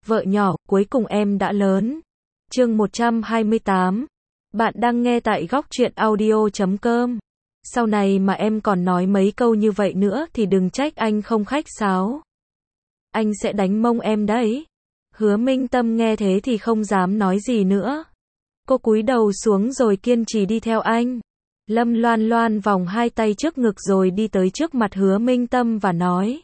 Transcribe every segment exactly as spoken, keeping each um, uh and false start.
Vợ nhỏ, cuối cùng em đã lớn. Chương một trăm hai mươi tám. Bạn đang nghe tại góc truyện audio chấm com. Sau này mà em còn nói mấy câu như vậy nữa thì đừng trách anh không khách sáo. Anh sẽ đánh mông em đấy. Hứa Minh Tâm nghe thế thì không dám nói gì nữa. Cô cúi đầu xuống rồi kiên trì đi theo anh. Lâm Loan Loan vòng hai tay trước ngực rồi đi tới trước mặt Hứa Minh Tâm và nói.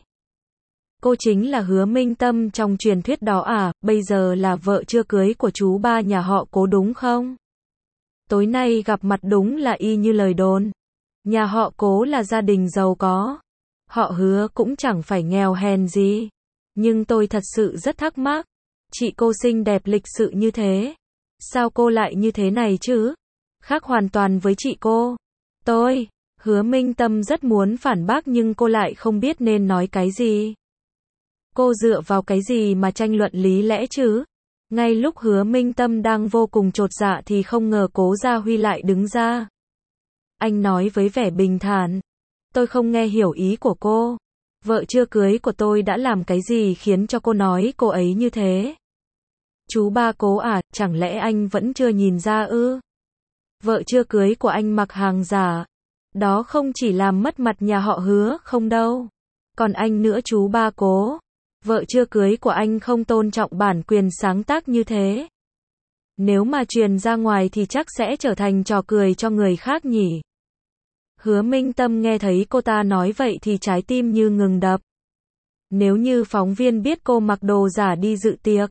Cô chính là Hứa Minh Tâm trong truyền thuyết đó à, bây giờ là vợ chưa cưới của chú ba nhà họ Cố đúng không? Tối nay gặp mặt đúng là y như lời đồn. Nhà họ Cố là gia đình giàu có. Họ Hứa cũng chẳng phải nghèo hèn gì. Nhưng tôi thật sự rất thắc mắc. Chị cô xinh đẹp lịch sự như thế. Sao cô lại như thế này chứ? Khác hoàn toàn với chị cô. Tôi, Hứa Minh Tâm rất muốn phản bác nhưng cô lại không biết nên nói cái gì. Cô dựa vào cái gì mà tranh luận lý lẽ chứ? Ngay lúc Hứa Minh Tâm đang vô cùng chột dạ thì không ngờ Cố Gia Huy lại đứng ra. Anh nói với vẻ bình thản. Tôi không nghe hiểu ý của cô. Vợ chưa cưới của tôi đã làm cái gì khiến cho cô nói cô ấy như thế? Chú ba Cố à, chẳng lẽ anh vẫn chưa nhìn ra ư? Vợ chưa cưới của anh mặc hàng giả. Đó không chỉ làm mất mặt nhà họ Hứa không đâu. Còn anh nữa chú ba Cố. Vợ chưa cưới của anh không tôn trọng bản quyền sáng tác như thế. Nếu mà truyền ra ngoài thì chắc sẽ trở thành trò cười cho người khác nhỉ. Hứa Minh Tâm nghe thấy cô ta nói vậy thì trái tim như ngừng đập. Nếu như phóng viên biết cô mặc đồ giả đi dự tiệc,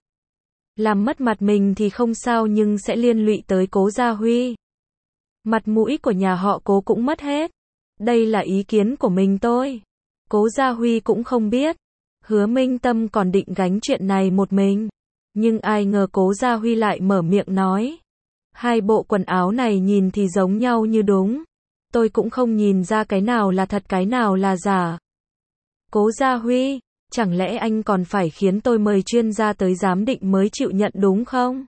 làm mất mặt mình thì không sao nhưng sẽ liên lụy tới Cố Gia Huy. Mặt mũi của nhà họ Cố cũng mất hết. Đây là ý kiến của mình tôi. Cố Gia Huy cũng không biết. Hứa Minh Tâm còn định gánh chuyện này một mình. Nhưng ai ngờ Cố Gia Huy lại mở miệng nói. Hai bộ quần áo này nhìn thì giống nhau như đúng. Tôi cũng không nhìn ra cái nào là thật cái nào là giả. Cố Gia Huy, chẳng lẽ anh còn phải khiến tôi mời chuyên gia tới giám định mới chịu nhận đúng không?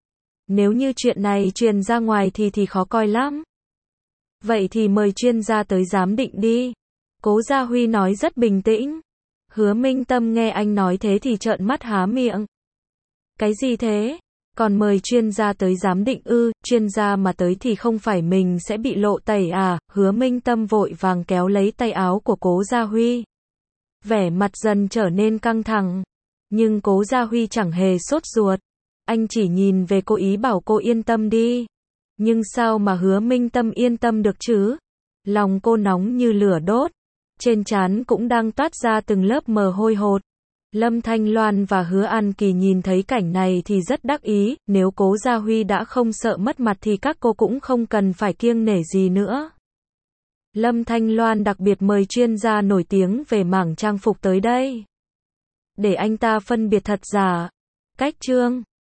Nếu như chuyện này truyền ra ngoài thì thì khó coi lắm. Vậy thì mời chuyên gia tới giám định đi. Cố Gia Huy nói rất bình tĩnh. Hứa Minh Tâm nghe anh nói thế thì trợn mắt há miệng. Cái gì thế? Còn mời chuyên gia tới giám định ư? Chuyên gia mà tới thì không phải mình sẽ bị lộ tẩy à? Hứa Minh Tâm vội vàng kéo lấy tay áo của Cố Gia Huy. Vẻ mặt dần trở nên căng thẳng. Nhưng Cố Gia Huy chẳng hề sốt ruột. Anh chỉ nhìn về cô ý bảo cô yên tâm đi. Nhưng sao mà Hứa Minh Tâm yên tâm được chứ? Lòng cô nóng như lửa đốt. Trên trán cũng đang toát ra từng lớp mồ hôi hột. Lâm Thanh Loan và Hứa An Kỳ nhìn thấy cảnh này thì rất đắc ý, nếu Cố Gia Huy đã không sợ mất mặt thì các cô cũng không cần phải kiêng nể gì nữa. Lâm Thanh Loan đặc biệt mời chuyên gia nổi tiếng về mảng trang phục tới đây. Để anh ta phân biệt thật giả. Cách chương